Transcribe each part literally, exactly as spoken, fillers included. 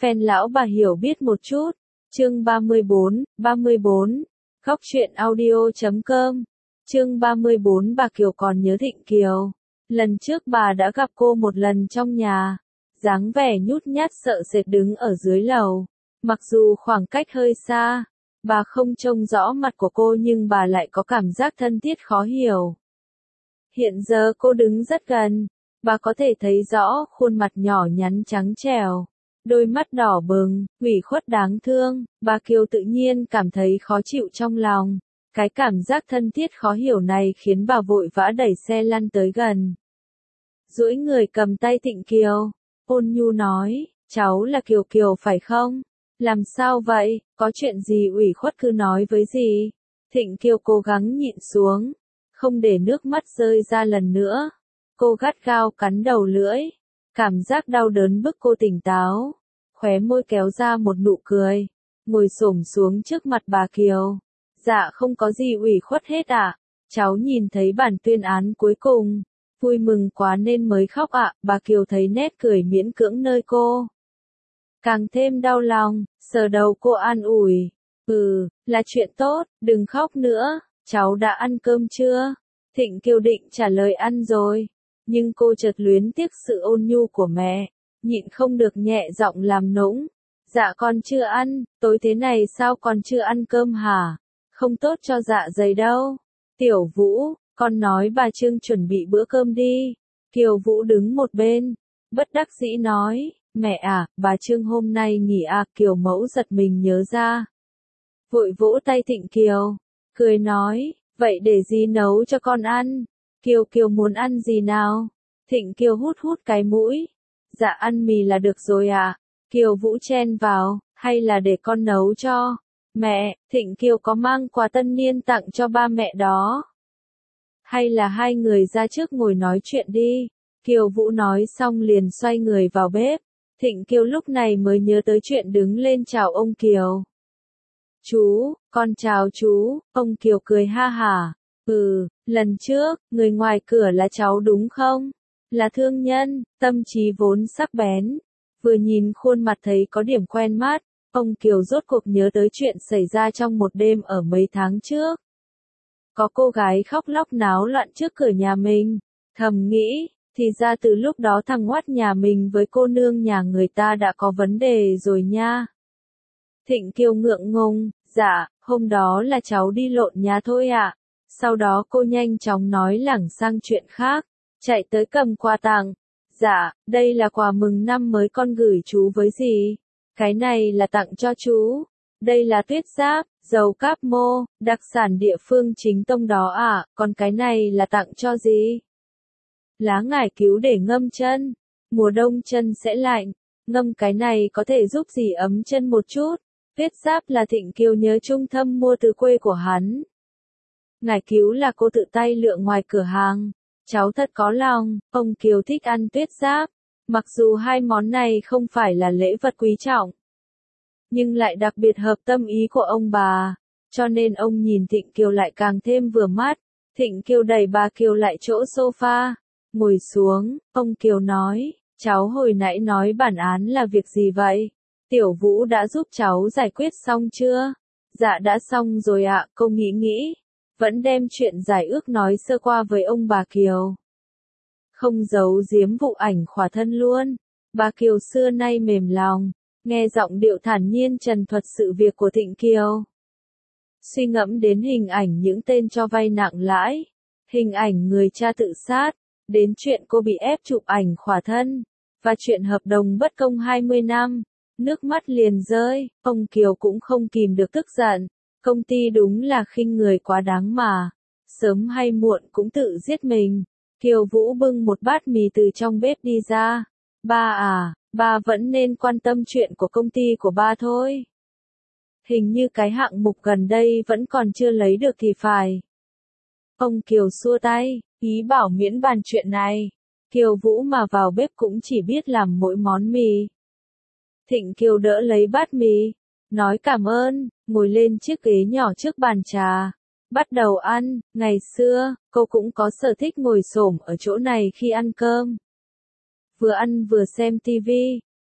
Fan lão bà hiểu biết một chút. Chương ba mươi bốn, ba mươi bốn. Góc truyện audio chấm com. Chương ba mươi bốn. Bà Kiều còn nhớ Thịnh Kiều. Lần trước bà đã gặp cô một lần trong nhà. Dáng vẻ nhút nhát sợ sệt đứng ở dưới lầu. Mặc dù khoảng cách hơi xa, bà không trông rõ mặt của cô nhưng bà lại có cảm giác thân thiết khó hiểu. Hiện giờ cô đứng rất gần, bà có thể thấy rõ khuôn mặt nhỏ nhắn trắng trẻo, đôi mắt đỏ bừng, ủy khuất đáng thương. Bà Kiều tự nhiên cảm thấy khó chịu trong lòng. Cái cảm giác thân thiết khó hiểu này khiến bà vội vã đẩy xe lăn tới gần. Duỗi người cầm tay Thịnh Kiều, ôn nhu nói, cháu là Kiều Kiều phải không? Làm sao vậy, có chuyện gì ủy khuất cứ nói với dì. Thịnh Kiều cố gắng nhịn xuống, không để nước mắt rơi ra lần nữa. Cô gắt gao cắn đầu lưỡi, cảm giác đau đớn bức cô tỉnh táo, khóe môi kéo ra một nụ cười, ngồi xổm xuống trước mặt bà Kiều. Dạ không có gì ủy khuất hết ạ, cháu nhìn thấy bản tuyên án cuối cùng, vui mừng quá nên mới khóc ạ. Bà Kiều thấy nét cười miễn cưỡng nơi cô, càng thêm đau lòng, sờ đầu cô an ủi. Ừ, là chuyện tốt, đừng khóc nữa, cháu đã ăn cơm chưa? Thịnh Kiều định trả lời ăn rồi, nhưng cô chợt luyến tiếc sự ôn nhu của mẹ, nhịn không được nhẹ giọng làm nũng. Dạ con chưa ăn, tối thế này sao con chưa ăn cơm hả? Không tốt cho dạ dày đâu. Tiểu Vũ, con nói bà Trương chuẩn bị bữa cơm đi. Kiều Vũ đứng một bên, bất đắc dĩ nói, mẹ à, bà Trương hôm nay nghỉ à. Kiều mẫu giật mình nhớ ra, vội vỗ tay Thịnh Kiều, cười nói, vậy để dì nấu cho con ăn. Kiều Kiều muốn ăn gì nào? Thịnh Kiều hút hút cái mũi, dạ ăn mì là được rồi à. Kiều Vũ chen vào, hay là để con nấu cho? Mẹ, Thịnh Kiều có mang quà tân niên tặng cho ba mẹ đó. Hay là hai người ra trước ngồi nói chuyện đi. Kiều Vũ nói xong liền xoay người vào bếp. Thịnh Kiều lúc này mới nhớ tới chuyện đứng lên chào ông Kiều. Chú, con chào chú. Ông Kiều cười ha hả. Ừ, lần trước, người ngoài cửa là cháu đúng không? Là thương nhân, tâm trí vốn sắc bén. Vừa nhìn khuôn mặt thấy có điểm quen mắt, ông Kiều rốt cuộc nhớ tới chuyện xảy ra trong một đêm ở mấy tháng trước. Có cô gái khóc lóc náo loạn trước cửa nhà mình, thầm nghĩ, thì ra từ lúc đó thằng ngoắt nhà mình với cô nương nhà người ta đã có vấn đề rồi nha. Thịnh Kiều ngượng ngùng, dạ, hôm đó là cháu đi lộn nhà thôi ạ. Sau đó cô nhanh chóng nói lảng sang chuyện khác, chạy tới cầm quà tặng. Dạ, đây là quà mừng năm mới con gửi chú với dì. Cái này là tặng cho chú. Đây là tuyết giáp, dầu cáp mô, đặc sản địa phương chính tông đó à, còn cái này là tặng cho dì. Lá ngải cứu để ngâm chân. Mùa đông chân sẽ lạnh, ngâm cái này có thể giúp dì ấm chân một chút. Tuyết giáp là Thịnh Kiều nhớ trung thâm mua từ quê của hắn. Ngải cứu là cô tự tay lựa ngoài cửa hàng. Cháu thật có lòng, ông Kiều thích ăn tuyết giáp. Mặc dù hai món này không phải là lễ vật quý trọng, nhưng lại đặc biệt hợp tâm ý của ông bà, cho nên ông nhìn Thịnh Kiều lại càng thêm vừa mắt. Thịnh Kiều đẩy bà Kiều lại chỗ sofa, ngồi xuống, ông Kiều nói, cháu hồi nãy nói bản án là việc gì vậy? Tiểu Vũ đã giúp cháu giải quyết xong chưa? Dạ đã xong rồi ạ. Cô nghĩ nghĩ, vẫn đem chuyện giải ước nói sơ qua với ông bà Kiều, không giấu giếm vụ ảnh khỏa thân luôn. Bà Kiều xưa nay mềm lòng, nghe giọng điệu thản nhiên trần thuật sự việc của Thịnh Kiều. Suy ngẫm đến hình ảnh những tên cho vay nặng lãi, hình ảnh người cha tự sát, đến chuyện cô bị ép chụp ảnh khỏa thân, và chuyện hợp đồng bất công hai mươi năm, nước mắt liền rơi. Ông Kiều cũng không kìm được tức giận, công ty đúng là khinh người quá đáng mà, sớm hay muộn cũng tự giết mình. Kiều Vũ bưng một bát mì từ trong bếp đi ra. Ba à, ba vẫn nên quan tâm chuyện của công ty của ba thôi. Hình như cái hạng mục gần đây vẫn còn chưa lấy được thì phải. Ông Kiều xua tay, ý bảo miễn bàn chuyện này. Kiều Vũ mà vào bếp cũng chỉ biết làm mỗi món mì. Thịnh Kiều đỡ lấy bát mì, nói cảm ơn, ngồi lên chiếc ghế nhỏ trước bàn trà. Bắt đầu ăn. Ngày xưa, cô cũng có sở thích ngồi xổm ở chỗ này khi ăn cơm. Vừa ăn vừa xem tivi,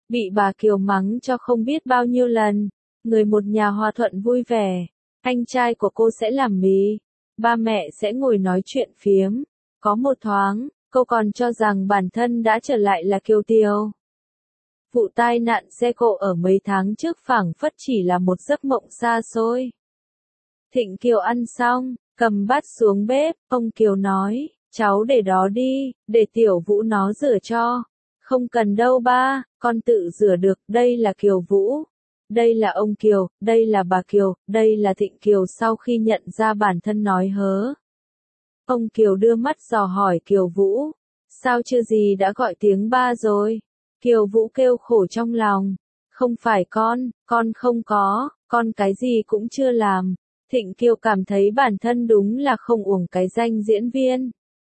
bị bà Kiều mắng cho không biết bao nhiêu lần. Người một nhà hòa thuận vui vẻ, anh trai của cô sẽ làm mì, ba mẹ sẽ ngồi nói chuyện phiếm. Có một thoáng, cô còn cho rằng bản thân đã trở lại là Kiều Tiều. Vụ tai nạn xe cộ ở mấy tháng trước phảng phất chỉ là một giấc mộng xa xôi. Thịnh Kiều ăn xong, cầm bát xuống bếp, ông Kiều nói, cháu để đó đi, để Tiểu Vũ nó rửa cho. Không cần đâu ba, con tự rửa được, đây là Kiều Vũ. Đây là ông Kiều, đây là bà Kiều, đây là Thịnh Kiều. Sau khi nhận ra bản thân nói hớ. Ông Kiều đưa mắt dò hỏi Kiều Vũ, sao chưa gì đã gọi tiếng ba rồi? Kiều Vũ kêu khổ trong lòng, không phải con, con không có, con cái gì cũng chưa làm. Thịnh Kiều cảm thấy bản thân đúng là không uổng cái danh diễn viên.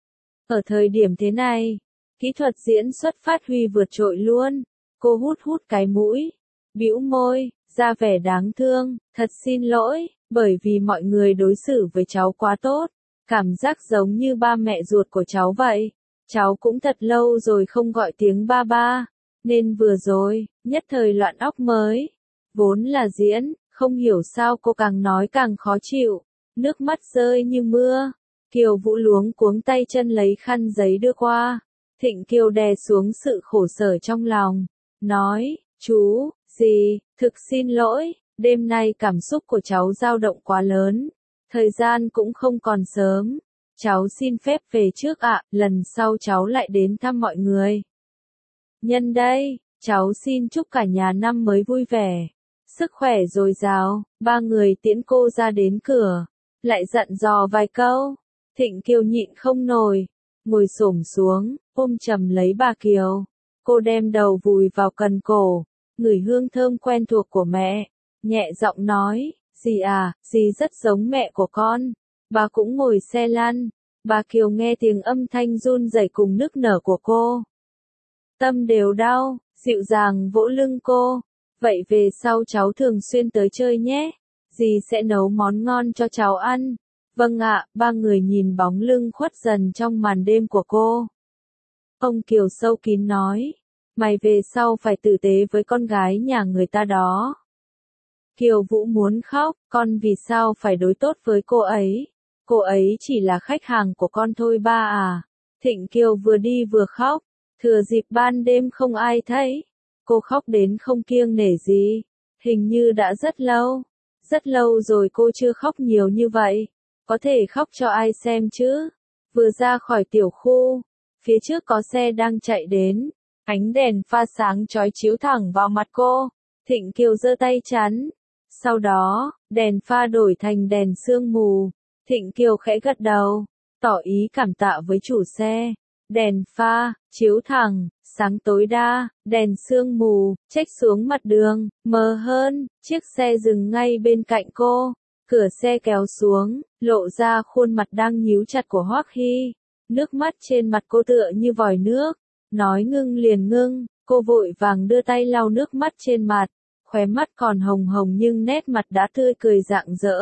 Ở thời điểm thế này, kỹ thuật diễn xuất phát huy vượt trội luôn. Cô hút hút cái mũi, bĩu môi, ra vẻ đáng thương, thật xin lỗi, bởi vì mọi người đối xử với cháu quá tốt. Cảm giác giống như ba mẹ ruột của cháu vậy. Cháu cũng thật lâu rồi không gọi tiếng ba ba, nên vừa rồi, nhất thời loạn óc mới. Vốn là diễn, không hiểu sao cô càng nói càng khó chịu, nước mắt rơi như mưa. Kiều Vũ luống cuống tay chân lấy khăn giấy đưa qua. Thịnh Kiều đè xuống sự khổ sở trong lòng, nói, chú, dì, thực xin lỗi, đêm nay cảm xúc của cháu dao động quá lớn. Thời gian cũng không còn sớm. Cháu xin phép về trước ạ, lần sau cháu lại đến thăm mọi người. Nhân đây, cháu xin chúc cả nhà năm mới vui vẻ, sức khỏe dồi dào. Ba người tiễn cô ra đến cửa, lại dặn dò vài câu. Thịnh Kiều nhịn không nổi, ngồi xổm xuống, ôm chầm lấy bà Kiều. Cô đem đầu vùi vào cần cổ, ngửi hương thơm quen thuộc của mẹ, nhẹ giọng nói, dì à, dì rất giống mẹ của con. Bà cũng ngồi xe lăn. Bà Kiều nghe tiếng âm thanh run rẩy cùng nức nở của cô. Tâm đều đau, dịu dàng vỗ lưng cô. Vậy về sau cháu thường xuyên tới chơi nhé. Dì sẽ nấu món ngon cho cháu ăn. Vâng ạ, ba người nhìn bóng lưng khuất dần trong màn đêm của cô. Ông Kiều sâu kín nói, mày về sau phải tử tế với con gái nhà người ta đó. Kiều Vũ muốn khóc, con vì sao phải đối tốt với cô ấy? Cô ấy chỉ là khách hàng của con thôi ba à. Thịnh Kiều vừa đi vừa khóc, thừa dịp ban đêm không ai thấy. Cô khóc đến không kiêng nể gì, hình như đã rất lâu. Rất lâu rồi cô chưa khóc nhiều như vậy, có thể khóc cho ai xem chứ. Vừa ra khỏi tiểu khu, phía trước có xe đang chạy đến, ánh đèn pha sáng chói chiếu thẳng vào mặt cô. Thịnh Kiều giơ tay chắn. Sau đó, đèn pha đổi thành đèn sương mù. Thịnh Kiều khẽ gật đầu, tỏ ý cảm tạ với chủ xe. Đèn pha, chiếu thẳng, sáng tối đa, đèn sương mù, chếch xuống mặt đường, mờ hơn, chiếc xe dừng ngay bên cạnh cô. Cửa xe kéo xuống, lộ ra khuôn mặt đang nhíu chặt của Hoắc Hy. Nước mắt trên mặt cô tựa như vòi nước, nói ngưng liền ngưng, cô vội vàng đưa tay lau nước mắt trên mặt. Khóe mắt còn hồng hồng nhưng nét mặt đã tươi cười rạng rỡ.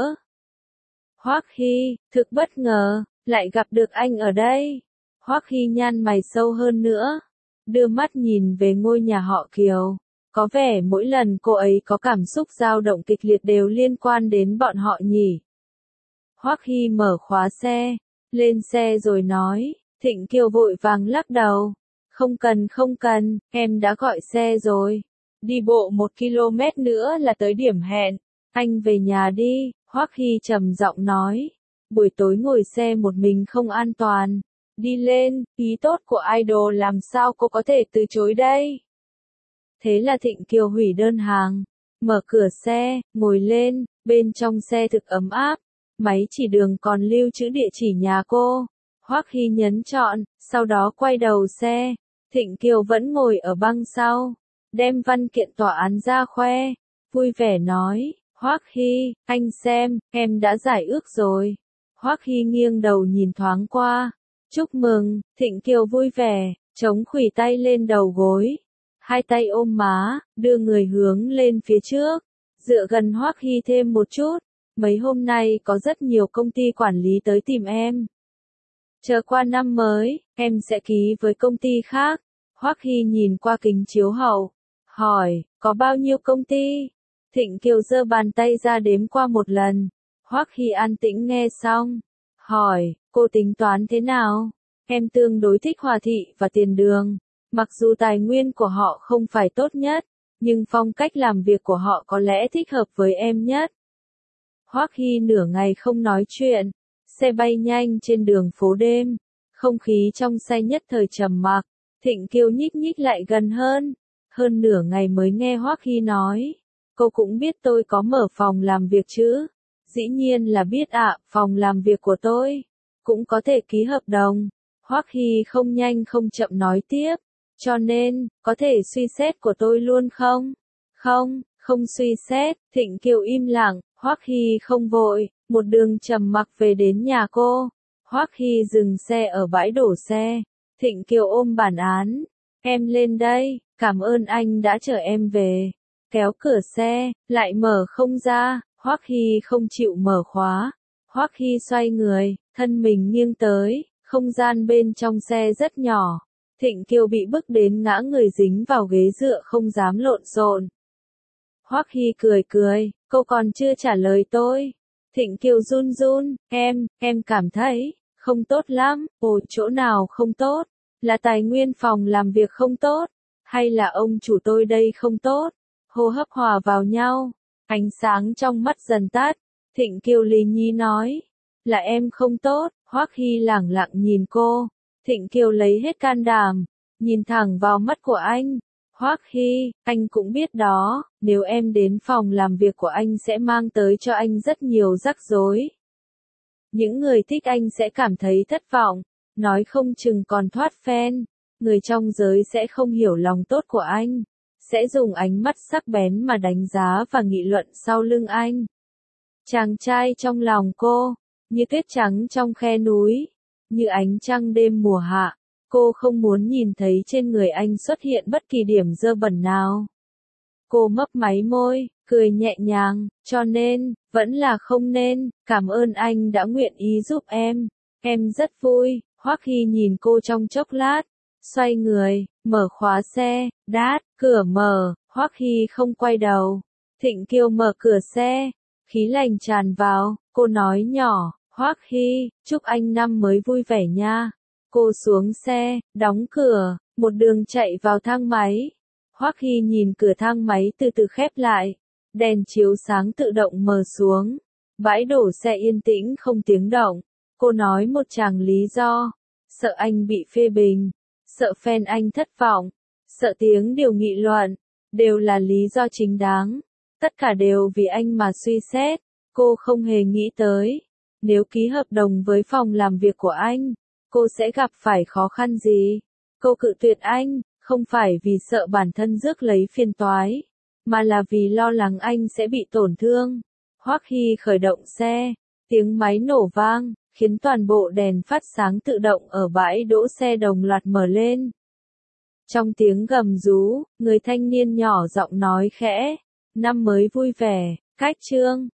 Hoắc Hy, thực bất ngờ, lại gặp được anh ở đây. Hoắc Hy nhăn mày sâu hơn nữa, đưa mắt nhìn về ngôi nhà họ Kiều. Có vẻ mỗi lần cô ấy có cảm xúc dao động kịch liệt đều liên quan đến bọn họ nhỉ. Hoắc Hy mở khóa xe, lên xe rồi nói. Thịnh Kiều vội vàng lắc đầu. Không cần không cần, em đã gọi xe rồi. Đi bộ một ki lô mét nữa là tới điểm hẹn. Anh về nhà đi, Hoắc Hy trầm giọng nói. Buổi tối ngồi xe một mình không an toàn. Đi lên, ý tốt của idol làm sao cô có thể từ chối đây? Thế là Thịnh Kiều hủy đơn hàng, mở cửa xe, ngồi lên, bên trong xe thực ấm áp. Máy chỉ đường còn lưu trữ địa chỉ nhà cô. Hoắc Hy nhấn chọn, sau đó quay đầu xe. Thịnh Kiều vẫn ngồi ở băng sau, đem văn kiện tòa án ra khoe, vui vẻ nói, Hoắc Hy, anh xem, em đã giải ước rồi. Hoắc Hy nghiêng đầu nhìn thoáng qua, chúc mừng. Thịnh Kiều vui vẻ, chống khuỷu tay lên đầu gối, hai tay ôm má, đưa người hướng lên phía trước, dựa gần Hoắc Hy thêm một chút. Mấy hôm nay có rất nhiều công ty quản lý tới tìm em. Chờ qua năm mới, em sẽ ký với công ty khác. Hoắc Hy nhìn qua kính chiếu hậu, hỏi, có bao nhiêu công ty? Thịnh Kiều giơ bàn tay ra đếm qua một lần. Hoắc Hy an tĩnh nghe xong. Hỏi, cô tính toán thế nào? Em tương đối thích Hòa Thị và Tiền Đường. Mặc dù tài nguyên của họ không phải tốt nhất, nhưng phong cách làm việc của họ có lẽ thích hợp với em nhất. Hoắc Hy nửa ngày không nói chuyện. Xe bay nhanh trên đường phố đêm. Không khí trong xe nhất thời trầm mặc. Thịnh Kiều nhích nhích lại gần hơn. Hơn nửa ngày mới nghe Hoắc Hy nói. Cô cũng biết tôi có mở phòng làm việc chứ? Dĩ nhiên là biết ạ, phòng làm việc của tôi cũng có thể ký hợp đồng. Hoắc Hy không nhanh không chậm nói tiếp. Cho nên, có thể suy xét của tôi luôn không? Không, không suy xét. Thịnh Kiều im lặng. Hoắc Hy không vội. Một đường trầm mặc về đến nhà cô. Hoắc Hy dừng xe ở bãi đổ xe. Thịnh Kiều ôm bản án. Em lên đây, cảm ơn anh đã chở em về. Kéo cửa xe, lại mở không ra. Hoắc Hy không chịu mở khóa. Hoắc Hy xoay người, thân mình nghiêng tới. Không gian bên trong xe rất nhỏ. Thịnh Kiều bị bức đến ngã người dính vào ghế dựa không dám lộn xộn. Hoắc Hy cười cười, cô còn chưa trả lời tôi. Thịnh Kiều run run, em, em cảm thấy không tốt lắm. Ồ, chỗ nào không tốt? Là tài nguyên phòng làm việc không tốt? Hay là ông chủ tôi đây không tốt? Hô hấp hòa vào nhau, ánh sáng trong mắt dần tắt. Thịnh Kiều lì nhí nói, là em không tốt. Hoắc Hy lẳng lặng nhìn cô. Thịnh Kiều lấy hết can đảm, nhìn thẳng vào mắt của anh. Hoắc Hy, anh cũng biết đó, nếu em đến phòng làm việc của anh sẽ mang tới cho anh rất nhiều rắc rối. Những người thích anh sẽ cảm thấy thất vọng, nói không chừng còn thoát phen. Người trong giới sẽ không hiểu lòng tốt của anh, sẽ dùng ánh mắt sắc bén mà đánh giá và nghị luận sau lưng anh. Chàng trai trong lòng cô, như tuyết trắng trong khe núi, như ánh trăng đêm mùa hạ, cô không muốn nhìn thấy trên người anh xuất hiện bất kỳ điểm dơ bẩn nào. Cô mấp máy môi, cười nhẹ nhàng, cho nên, vẫn là không nên, cảm ơn anh đã nguyện ý giúp em, em rất vui. Hoắc Hy nhìn cô trong chốc lát, xoay người, mở khóa xe, đát, cửa mở, Hoắc Hy không quay đầu. Thịnh Kiều mở cửa xe, khí lạnh tràn vào, cô nói nhỏ, Hoắc Hy, chúc anh năm mới vui vẻ nha. Cô xuống xe, đóng cửa, một đường chạy vào thang máy. Hoắc Hy nhìn cửa thang máy từ từ khép lại, đèn chiếu sáng tự động mờ xuống. Bãi đổ xe yên tĩnh không tiếng động. Cô nói một tràng lý do, sợ anh bị phê bình, sợ fan anh thất vọng, sợ tiếng điều nghị luận, đều là lý do chính đáng. Tất cả đều vì anh mà suy xét. Cô không hề nghĩ tới, nếu ký hợp đồng với phòng làm việc của anh, cô sẽ gặp phải khó khăn gì. Cô cự tuyệt anh, không phải vì sợ bản thân rước lấy phiền toái, mà là vì lo lắng anh sẽ bị tổn thương. Hoắc Hy khởi động xe, tiếng máy nổ vang, khiến toàn bộ đèn phát sáng tự động ở bãi đỗ xe đồng loạt mở lên. Trong tiếng gầm rú, người thanh niên nhỏ giọng nói khẽ, năm mới vui vẻ, cách chương.